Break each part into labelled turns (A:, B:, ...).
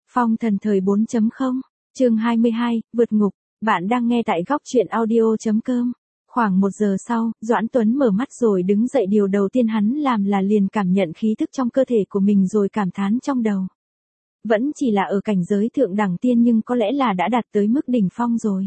A: Phong thần thời 4.0, chương 22, vượt ngục, bạn đang nghe tại góc truyện audio.com. Khoảng 1 giờ sau, Doãn Tuấn mở mắt rồi đứng dậy, điều đầu tiên hắn làm là liền cảm nhận khí thức trong cơ thể của mình rồi cảm thán trong đầu. Vẫn chỉ là ở cảnh giới thượng đẳng tiên nhưng có lẽ là đã đạt tới mức đỉnh phong rồi.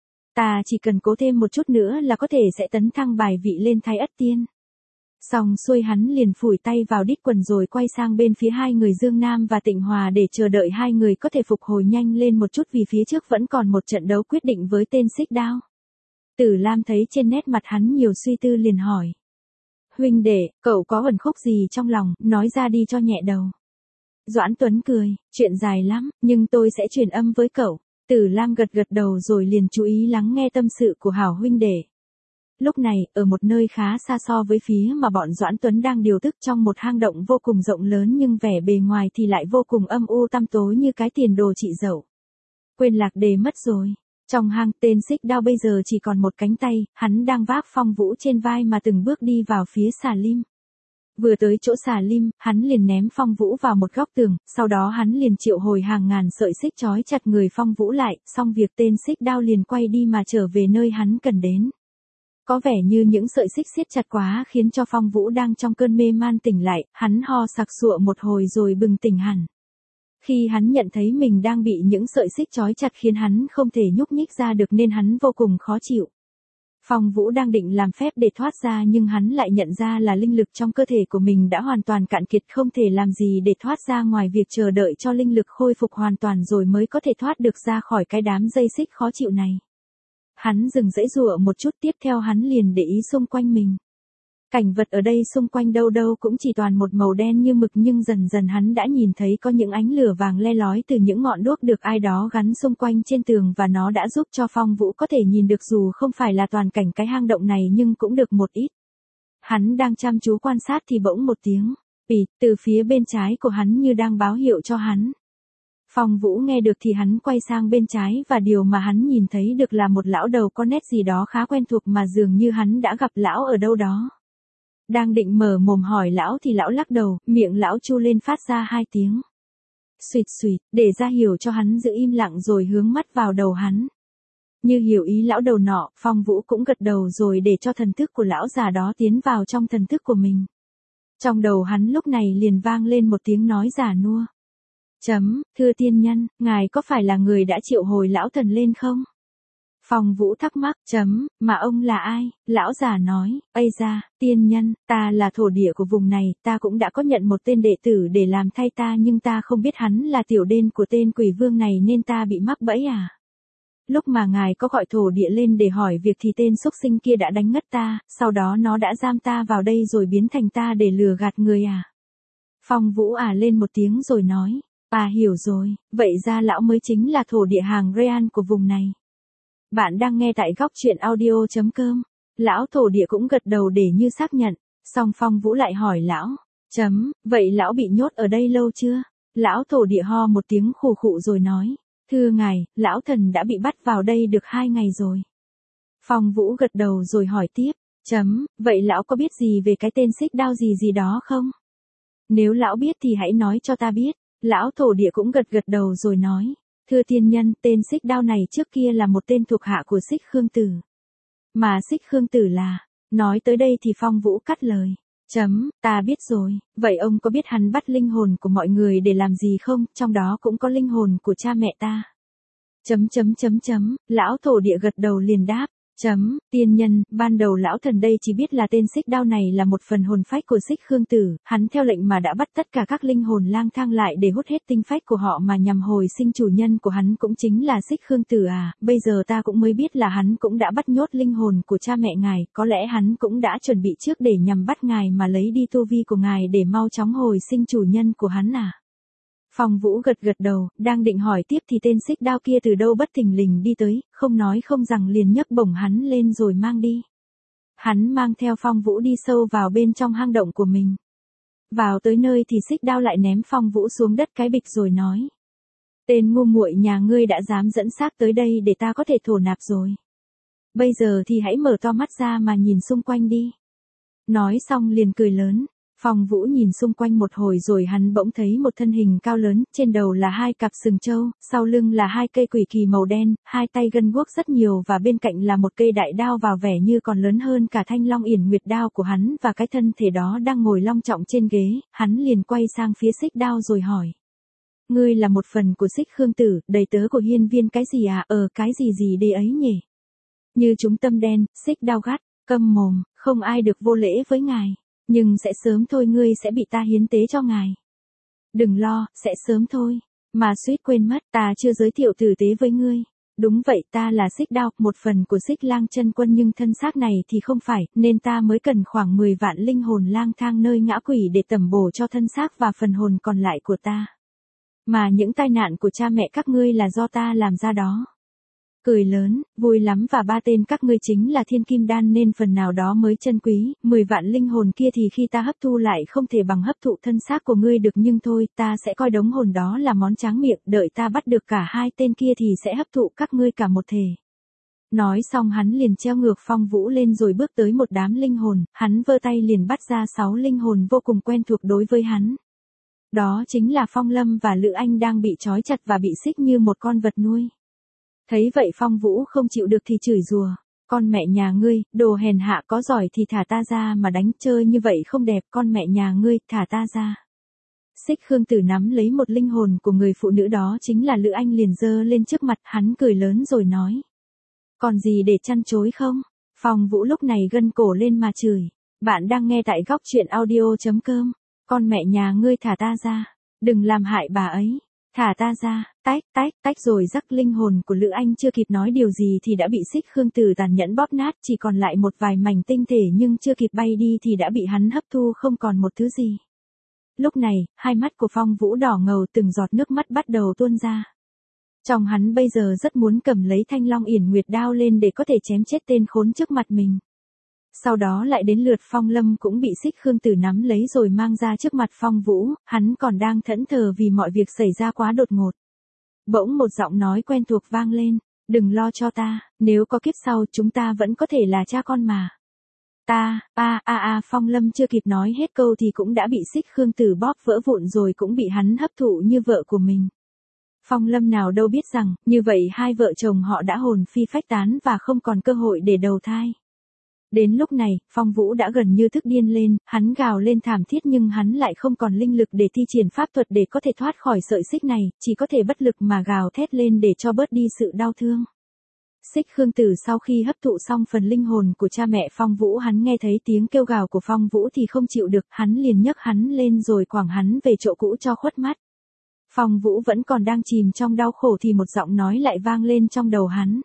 A: Ta chỉ cần cố thêm một chút nữa là có thể sẽ tấn thăng bài vị lên Thái Ất Tiên. Xong xuôi hắn liền phủi tay vào đít quần rồi quay sang bên phía hai người Dương Nam và Tịnh Hòa để chờ đợi hai người có thể phục hồi nhanh lên một chút vì phía trước vẫn còn một trận đấu quyết định với tên Xích Đao. Tử Lam thấy trên nét mặt hắn nhiều suy tư liền hỏi. Huynh đệ, cậu có ẩn khúc gì trong lòng, nói ra đi cho nhẹ đầu. Doãn Tuấn cười, chuyện dài lắm, nhưng tôi sẽ truyền âm với cậu. Tử Lam gật gật đầu rồi liền chú ý lắng nghe tâm sự của hảo huynh đệ. Lúc này, ở một nơi khá xa so với phía mà bọn Doãn Tuấn đang điều tức, trong một hang động vô cùng rộng lớn nhưng vẻ bề ngoài thì lại vô cùng âm u tăm tối như cái tiền đồ chị dậu. Quên lạc đề mất rồi. Trong hang, tên Xích Đao bây giờ chỉ còn một cánh tay, hắn đang vác Phong Vũ trên vai mà từng bước đi vào phía xà lim. Vừa tới chỗ xà lim, hắn liền ném Phong Vũ vào một góc tường, sau đó hắn liền triệu hồi hàng ngàn sợi xích trói chặt người Phong Vũ lại, xong việc tên Xích Đao liền quay đi mà trở về nơi hắn cần đến. Có vẻ như những sợi xích siết chặt quá khiến cho Phong Vũ đang trong cơn mê man tỉnh lại, hắn ho sặc sụa một hồi rồi bừng tỉnh hẳn. Khi hắn nhận thấy mình đang bị những sợi xích trói chặt khiến hắn không thể nhúc nhích ra được nên hắn vô cùng khó chịu. Phong Vũ đang định làm phép để thoát ra nhưng hắn lại nhận ra là linh lực trong cơ thể của mình đã hoàn toàn cạn kiệt, không thể làm gì để thoát ra ngoài việc chờ đợi cho linh lực khôi phục hoàn toàn rồi mới có thể thoát được ra khỏi cái đám dây xích khó chịu này. Hắn dừng giãy giụa một chút, tiếp theo hắn liền để ý xung quanh mình. Cảnh vật ở đây xung quanh đâu đâu cũng chỉ toàn một màu đen như mực, nhưng dần dần hắn đã nhìn thấy có những ánh lửa vàng le lói từ những ngọn đuốc được ai đó gắn xung quanh trên tường và nó đã giúp cho Phong Vũ có thể nhìn được dù không phải là toàn cảnh cái hang động này nhưng cũng được một ít. Hắn đang chăm chú quan sát thì bỗng một tiếng "pì" từ phía bên trái của hắn như đang báo hiệu cho hắn. Phong Vũ nghe được thì hắn quay sang bên trái và điều mà hắn nhìn thấy được là một lão đầu có nét gì đó khá quen thuộc mà dường như hắn đã gặp lão ở đâu đó. Đang định mở mồm hỏi lão thì lão lắc đầu, miệng lão chu lên phát ra 2 tiếng. Xuyệt xuyệt, để ra hiểu cho hắn giữ im lặng rồi hướng mắt vào đầu hắn. Như hiểu ý lão đầu nọ, Phong Vũ cũng gật đầu rồi để cho thần thức của lão già đó tiến vào trong thần thức của mình. Trong đầu hắn lúc này liền vang lên một tiếng nói già nua. Thưa tiên nhân, ngài có phải là người đã triệu hồi lão thần lên không? Phong Vũ thắc mắc, mà ông là ai? Lão già nói, ây da, tiên nhân, ta là thổ địa của vùng này, ta cũng đã có nhận một tên đệ tử để làm thay ta nhưng ta không biết hắn là tiểu đên của tên quỷ vương này nên ta bị mắc bẫy à? Lúc mà ngài có gọi thổ địa lên để hỏi việc thì tên xúc sinh kia đã đánh ngất ta, sau đó nó đã giam ta vào đây rồi biến thành ta để lừa gạt người à? Phong Vũ lên một tiếng rồi nói, hiểu rồi, vậy ra lão mới chính là thổ địa hàng Real của vùng này. Bạn đang nghe tại góc truyện audio.com. Lão thổ địa cũng gật đầu để như xác nhận, xong Phong Vũ lại hỏi lão, vậy lão bị nhốt ở đây lâu chưa? Lão thổ địa ho một tiếng khù khụ rồi nói, thưa ngài, lão thần đã bị bắt vào đây được 2 ngày rồi. Phong Vũ gật đầu rồi hỏi tiếp, vậy lão có biết gì về cái tên Xích Đao gì gì đó không? Nếu lão biết thì hãy nói cho ta biết. Lão thổ địa cũng gật gật đầu rồi nói, thưa tiên nhân, tên Xích Đao này trước kia là một tên thuộc hạ của Xích Khương Tử. Mà Xích Khương Tử là, nói tới đây thì Phong Vũ cắt lời, ta biết rồi, vậy ông có biết hắn bắt linh hồn của mọi người để làm gì không, trong đó cũng có linh hồn của cha mẹ ta. Lão thổ địa gật đầu liền đáp, tiên nhân, ban đầu lão thần đây chỉ biết là tên Xích Đao này là một phần hồn phách của Xích Khương Tử, hắn theo lệnh mà đã bắt tất cả các linh hồn lang thang lại để hút hết tinh phách của họ mà nhằm hồi sinh chủ nhân của hắn cũng chính là Xích Khương Tử à, bây giờ ta cũng mới biết là hắn cũng đã bắt nhốt linh hồn của cha mẹ ngài, có lẽ hắn cũng đã chuẩn bị trước để nhằm bắt ngài mà lấy đi tu vi của ngài để mau chóng hồi sinh chủ nhân của hắn à. Phong Vũ gật gật đầu, đang định hỏi tiếp thì tên Xích Đao kia từ đâu bất thình lình đi tới, không nói không rằng liền nhấc bổng hắn lên rồi mang đi. Hắn mang theo Phong Vũ đi sâu vào bên trong hang động của mình. Vào tới nơi thì Xích Đao lại ném Phong Vũ xuống đất cái bịch rồi nói. Tên ngu muội nhà ngươi đã dám dẫn xác tới đây để ta có thể thổ nạp rồi. Bây giờ thì hãy mở to mắt ra mà nhìn xung quanh đi. Nói xong liền cười lớn. Phong Vũ nhìn xung quanh một hồi rồi hắn bỗng thấy một thân hình cao lớn, trên đầu là 2 cặp sừng trâu, sau lưng là 2 cây quỷ kỳ màu đen, 2 tay gân guốc rất nhiều và bên cạnh là một cây đại đao vào vẻ như còn lớn hơn cả thanh long yển nguyệt đao của hắn và cái thân thể đó đang ngồi long trọng trên ghế, hắn liền quay sang phía Xích Đao rồi hỏi. Ngươi là một phần của Xích Khương Tử, đầy tớ của hiên viên cái gì à, cái gì đây ấy nhỉ? Như chúng tâm đen, Xích Đao gắt, câm mồm, không ai được vô lễ với ngài. Nhưng sẽ sớm thôi, ngươi sẽ bị ta hiến tế cho ngài. Đừng lo, sẽ sớm thôi. Mà suýt quên mất, ta chưa giới thiệu tử tế với ngươi. Đúng vậy, ta là Xích Đao, một phần của Xích Lang Chân Quân nhưng thân xác này thì không phải, nên ta mới cần khoảng 10 vạn linh hồn lang thang nơi ngã quỷ để tẩm bổ cho thân xác và phần hồn còn lại của ta. Mà những tai nạn của cha mẹ các ngươi là do ta làm ra đó. Cười lớn, vui lắm, và 3 tên các ngươi chính là thiên kim đan nên phần nào đó mới chân quý, 10 vạn linh hồn kia thì khi ta hấp thu lại không thể bằng hấp thụ thân xác của ngươi được, nhưng thôi, ta sẽ coi đống hồn đó là món tráng miệng, đợi ta bắt được cả 2 tên kia thì sẽ hấp thụ các ngươi cả một thể. Nói xong hắn liền treo ngược Phong Vũ lên rồi bước tới một đám linh hồn, hắn vơ tay liền bắt ra 6 linh hồn vô cùng quen thuộc đối với hắn. Đó chính là Phong Lâm và Lữ Anh đang bị trói chặt và bị xích như một con vật nuôi. Thấy vậy Phong Vũ không chịu được thì chửi rủa, con mẹ nhà ngươi, đồ hèn hạ, có giỏi thì thả ta ra mà đánh, chơi như vậy không đẹp, con mẹ nhà ngươi, thả ta ra. Xích Khương Tử nắm lấy một linh hồn của người phụ nữ đó chính là Lữ Anh liền giơ lên trước mặt hắn cười lớn rồi nói. Còn gì để chăn chối không? Phong Vũ lúc này gân cổ lên mà chửi. Bạn đang nghe tại góc truyện audio.com. Con mẹ nhà ngươi, thả ta ra. Đừng làm hại bà ấy. Thả ta ra, tách rồi rắc linh hồn của Lữ Anh chưa kịp nói điều gì thì đã bị Xích Khương Tử tàn nhẫn bóp nát, chỉ còn lại một vài mảnh tinh thể nhưng chưa kịp bay đi thì đã bị hắn hấp thu không còn một thứ gì. Lúc này, hai mắt của Phong Vũ đỏ ngầu, từng giọt nước mắt bắt đầu tuôn ra. Trong hắn bây giờ rất muốn cầm lấy thanh long yển nguyệt đao lên để có thể chém chết tên khốn trước mặt mình. Sau đó lại đến lượt Phong Lâm cũng bị Xích Khương Tử nắm lấy rồi mang ra trước mặt Phong Vũ, hắn còn đang thẫn thờ vì mọi việc xảy ra quá đột ngột. Bỗng một giọng nói quen thuộc vang lên, đừng lo cho ta, nếu có kiếp sau chúng ta vẫn có thể là cha con mà. Phong Lâm chưa kịp nói hết câu thì cũng đã bị Xích Khương Tử bóp vỡ vụn rồi cũng bị hắn hấp thụ như vợ của mình. Phong Lâm nào đâu biết rằng, như vậy hai vợ chồng họ đã hồn phi phách tán và không còn cơ hội để đầu thai. Đến lúc này, Phong Vũ đã gần như tức điên lên, hắn gào lên thảm thiết nhưng hắn lại không còn linh lực để thi triển pháp thuật để có thể thoát khỏi sợi xích này, chỉ có thể bất lực mà gào thét lên để cho bớt đi sự đau thương. Xích Khương Tử sau khi hấp thụ xong phần linh hồn của cha mẹ Phong Vũ, hắn nghe thấy tiếng kêu gào của Phong Vũ thì không chịu được, hắn liền nhấc hắn lên rồi quẳng hắn về chỗ cũ cho khuất mắt. Phong Vũ vẫn còn đang chìm trong đau khổ thì một giọng nói lại vang lên trong đầu hắn.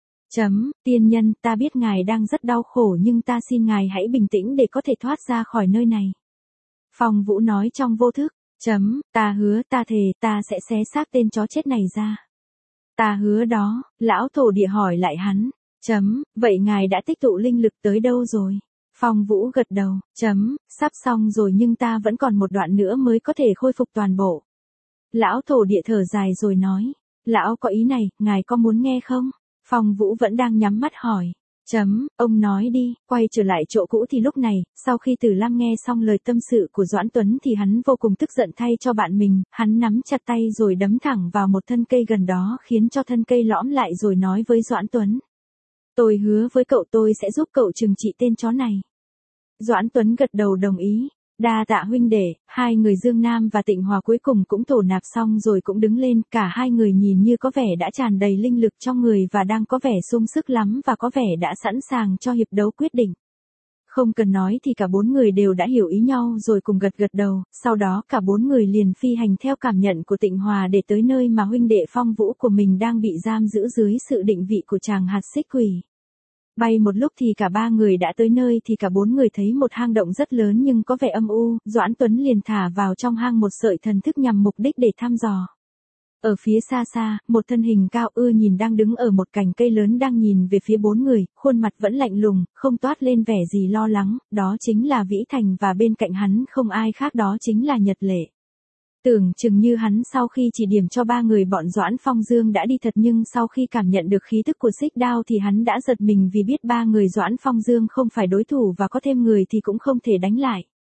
A: Tiên nhân, ta biết ngài đang rất đau khổ nhưng ta xin ngài hãy bình tĩnh để có thể thoát ra khỏi nơi này. Phong Vũ nói trong vô thức. Ta hứa, ta thề, ta sẽ xé xác tên chó chết này ra. Ta hứa đó, lão thổ địa hỏi lại hắn. Vậy ngài đã tích tụ linh lực tới đâu rồi? Phong Vũ gật đầu. Sắp xong rồi nhưng ta vẫn còn một đoạn nữa mới có thể khôi phục toàn bộ. Lão thổ địa thở dài rồi nói. Lão có ý này, ngài có muốn nghe không? Phong Vũ vẫn đang nhắm mắt hỏi. Ông nói đi, quay trở lại chỗ cũ thì lúc này, sau khi Tử Lam nghe xong lời tâm sự của Doãn Tuấn thì hắn vô cùng tức giận thay cho bạn mình, hắn nắm chặt tay rồi đấm thẳng vào một thân cây gần đó khiến cho thân cây lõm lại rồi nói với Doãn Tuấn. Tôi hứa với cậu tôi sẽ giúp cậu trừng trị tên chó này. Doãn Tuấn gật đầu đồng ý. Đa tạ huynh đệ, hai người Dương Nam và Tịnh Hòa cuối cùng cũng thổ nạp xong rồi cũng đứng lên, cả hai người nhìn như có vẻ đã tràn đầy linh lực trong người và đang có vẻ sung sức lắm và có vẻ đã sẵn sàng cho hiệp đấu quyết định. Không cần nói thì cả bốn người đều đã hiểu ý nhau rồi cùng gật gật đầu, sau đó cả bốn người liền phi hành theo cảm nhận của Tịnh Hòa để tới nơi mà huynh đệ Phong Vũ của mình đang bị giam giữ dưới sự định vị của chàng hạt xích quỷ. Bay một lúc thì cả ba người đã tới nơi thì cả bốn người thấy một hang động rất lớn nhưng có vẻ âm u, Doãn Tuấn liền thả vào trong hang một sợi thần thức nhằm mục đích để thăm dò. Ở phía xa xa, một thân hình cao ưa nhìn đang đứng ở một cành cây lớn đang nhìn về phía bốn người, khuôn mặt vẫn lạnh lùng, không toát lên vẻ gì lo lắng, đó chính là Vĩ Thành và bên cạnh hắn không ai khác đó chính là Nhật Lệ. Tưởng chừng như hắn sau khi chỉ điểm cho ba người bọn Doãn Phong Dương đã đi thật nhưng sau khi cảm nhận được khí tức của Xích Đao thì hắn đã giật mình vì biết ba người Doãn Phong Dương không phải đối thủ và có thêm người thì cũng không thể đánh lại.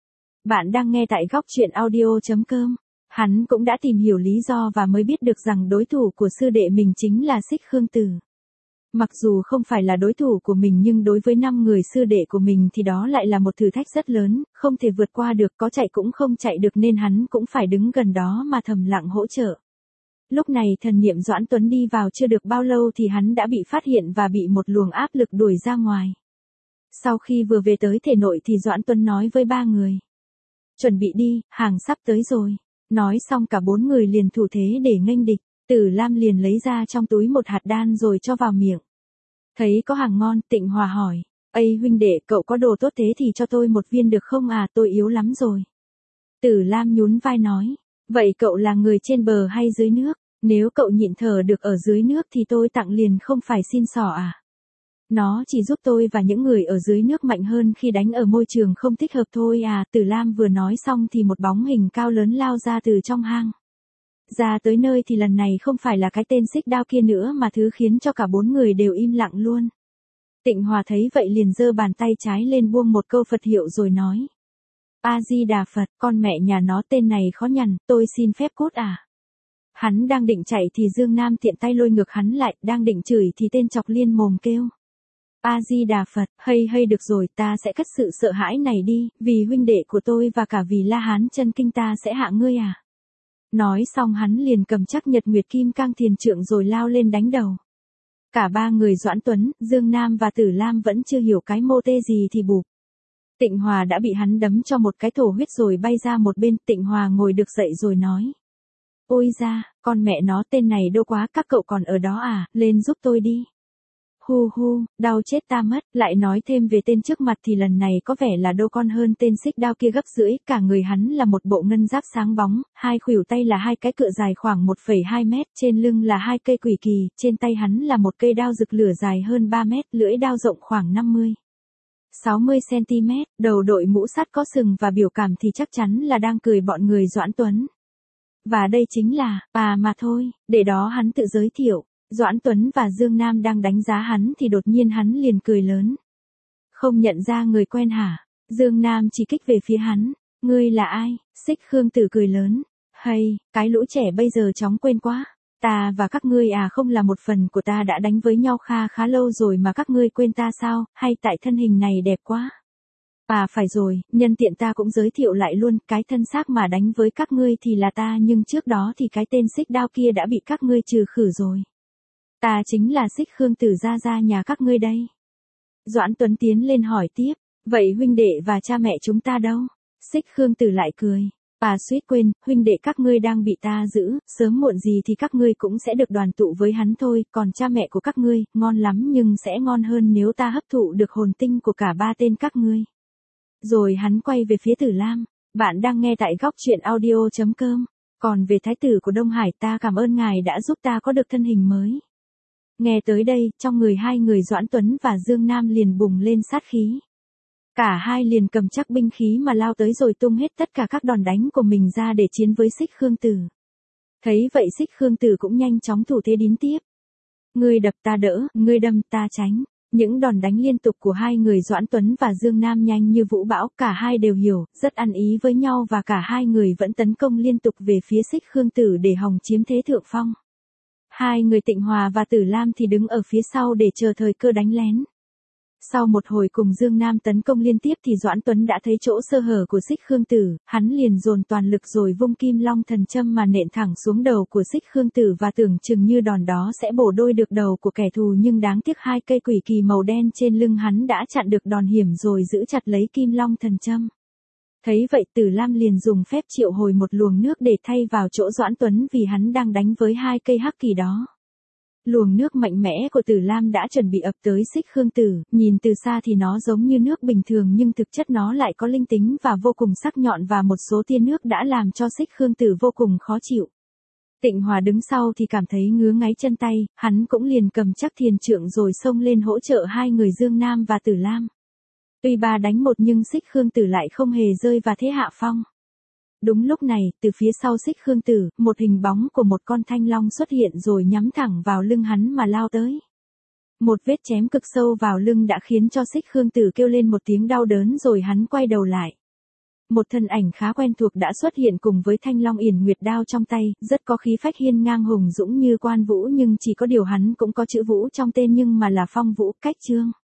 A: Bạn đang nghe tại góc chuyện audio.com. Hắn cũng đã tìm hiểu lý do và mới biết được rằng đối thủ của sư đệ mình chính là Xích Khương Tử. Mặc dù không phải là đối thủ của mình nhưng đối với 5 người sư đệ của mình thì đó lại là một thử thách rất lớn, không thể vượt qua được, có chạy cũng không chạy được nên hắn cũng phải đứng gần đó mà thầm lặng hỗ trợ. Lúc này thần niệm Doãn Tuấn đi vào chưa được bao lâu thì hắn đã bị phát hiện và bị một luồng áp lực đuổi ra ngoài. Sau khi vừa về tới thể nội thì Doãn Tuấn nói với 3 người. Chuẩn bị đi, hàng sắp tới rồi. Nói xong cả 4 người liền thủ thế để nghênh địch. Tử Lam liền lấy ra trong túi một hạt đan rồi cho vào miệng. Thấy có hàng ngon, Tịnh Hòa hỏi. Ây huynh đệ, cậu có đồ tốt thế thì cho tôi một viên được không à, tôi yếu lắm rồi. Tử Lam nhún vai nói. Vậy cậu là người trên bờ hay dưới nước? Nếu cậu nhịn thở được ở dưới nước thì tôi tặng liền, không phải xin xỏ à? Nó chỉ giúp tôi và những người ở dưới nước mạnh hơn khi đánh ở môi trường không thích hợp thôi à. Tử Lam vừa nói xong thì một bóng hình cao lớn lao ra từ trong hang. Ra tới nơi thì lần này không phải là cái tên xích đao kia nữa mà thứ khiến cho cả 4 người đều im lặng luôn. Tịnh Hòa thấy vậy liền giơ bàn tay trái lên buông một câu Phật hiệu rồi nói. A-di-đà Phật, con mẹ nhà nó tên này khó nhằn, tôi xin phép cút à. Hắn đang định chạy thì Dương Nam tiện tay lôi ngược hắn lại, đang định chửi thì tên chọc liên mồm kêu. A-di-đà Phật, hay được rồi, ta sẽ cất sự sợ hãi này đi, vì huynh đệ của tôi và cả vì La Hán chân kinh ta sẽ hạ ngươi à. Nói xong hắn liền cầm chắc Nhật Nguyệt Kim Cang Thiền Trượng rồi lao lên đánh đầu. Cả 3 người Doãn Tuấn, Dương Nam và Tử Lam vẫn chưa hiểu cái mô tê gì thì bụp. Tịnh Hòa đã bị hắn đấm cho một cái thổ huyết rồi bay ra một bên. Tịnh Hòa ngồi được dậy rồi nói. Ôi da, con mẹ nó tên này đau quá, các cậu còn ở đó à, lên giúp tôi đi. Hu, đau chết ta mất, lại nói thêm về tên trước mặt thì lần này có vẻ là đô con hơn tên xích đao kia gấp rưỡi, cả người hắn là một bộ ngân giáp sáng bóng, hai khuỷu tay là hai cái cựa dài khoảng 1,2 mét, trên lưng là hai cây quỷ kỳ, trên tay hắn là một cây đao rực lửa dài hơn 3 mét, lưỡi đao rộng khoảng 60 cm, đầu đội mũ sắt có sừng và biểu cảm thì chắc chắn là đang cười bọn người Doãn Tuấn. Và đây chính là, mà thôi, để đó hắn tự giới thiệu. Doãn Tuấn và Dương Nam đang đánh giá hắn thì đột nhiên hắn liền cười lớn. Không nhận ra người quen hả? Dương Nam chỉ kích về phía hắn. Ngươi là ai? Xích Khương Tử cười lớn. Hay, cái lũ trẻ bây giờ chóng quên quá. Ta và các ngươi à, không là một phần của ta đã đánh với nhau khá lâu rồi mà các ngươi quên ta sao, hay tại thân hình này đẹp quá? À phải rồi, nhân tiện ta cũng giới thiệu lại luôn, cái thân xác mà đánh với các ngươi thì là ta, nhưng trước đó thì cái tên xích đao kia đã bị các ngươi trừ khử rồi. Ta chính là Xích Khương Tử gia nhà các ngươi đây. Doãn Tuấn tiến lên hỏi tiếp, vậy huynh đệ và cha mẹ chúng ta đâu? Xích Khương Tử lại cười, suýt quên, huynh đệ các ngươi đang bị ta giữ, sớm muộn gì thì các ngươi cũng sẽ được đoàn tụ với hắn thôi, còn cha mẹ của các ngươi, ngon lắm nhưng sẽ ngon hơn nếu ta hấp thụ được hồn tinh của cả 3 tên các ngươi. Rồi hắn quay về phía Tử Lam, bạn đang nghe tại góc chuyện audio.com, còn về thái tử của Đông Hải ta cảm ơn ngài đã giúp ta có được thân hình mới. Nghe tới đây, trong người hai người Doãn Tuấn và Dương Nam liền bùng lên sát khí. Cả hai liền cầm chắc binh khí mà lao tới rồi tung hết tất cả các đòn đánh của mình ra để chiến với Xích Khương Tử. Thấy vậy Xích Khương Tử cũng nhanh chóng thủ thế đính tiếp. Ngươi đập ta đỡ, ngươi đâm ta tránh. Những đòn đánh liên tục của hai người Doãn Tuấn và Dương Nam nhanh như vũ bão, cả hai đều hiểu, rất ăn ý với nhau và cả hai người vẫn tấn công liên tục về phía Xích Khương Tử để hòng chiếm thế thượng phong. Hai người Tịnh Hòa và Tử Lam thì đứng ở phía sau để chờ thời cơ đánh lén. Sau một hồi cùng Dương Nam tấn công liên tiếp thì Doãn Tuấn đã thấy chỗ sơ hở của Xích Khương Tử, hắn liền dồn toàn lực rồi vung Kim Long Thần Châm mà nện thẳng xuống đầu của Xích Khương Tử và tưởng chừng như đòn đó sẽ bổ đôi được đầu của kẻ thù, nhưng đáng tiếc hai cây quỷ kỳ màu đen trên lưng hắn đã chặn được đòn hiểm rồi giữ chặt lấy Kim Long Thần Châm. Thấy vậy Tử Lam liền dùng phép triệu hồi một luồng nước để thay vào chỗ Doãn Tuấn vì hắn đang đánh với hai cây hắc kỳ đó. Luồng nước mạnh mẽ của Tử Lam đã chuẩn bị ập tới Xích Khương Tử, nhìn từ xa thì nó giống như nước bình thường nhưng thực chất nó lại có linh tính và vô cùng sắc nhọn, và một số tia nước đã làm cho Xích Khương Tử vô cùng khó chịu. Tịnh Hòa đứng sau thì cảm thấy ngứa ngáy chân tay, hắn cũng liền cầm chắc thiền trượng rồi xông lên hỗ trợ hai người Dương Nam và Tử Lam. Tuy 3 đánh 1 nhưng Xích Khương Tử lại không hề rơi vào thế hạ phong. Đúng lúc này, từ phía sau Xích Khương Tử, một hình bóng của một con thanh long xuất hiện rồi nhắm thẳng vào lưng hắn mà lao tới. Một vết chém cực sâu vào lưng đã khiến cho Xích Khương Tử kêu lên một tiếng đau đớn rồi hắn quay đầu lại. một thân ảnh khá quen thuộc đã xuất hiện cùng với thanh long yển nguyệt đao trong tay, rất có khí phách hiên ngang hùng dũng như Quan Vũ, nhưng chỉ có điều hắn cũng có chữ Vũ trong tên nhưng mà là Phong Vũ, cách Trương.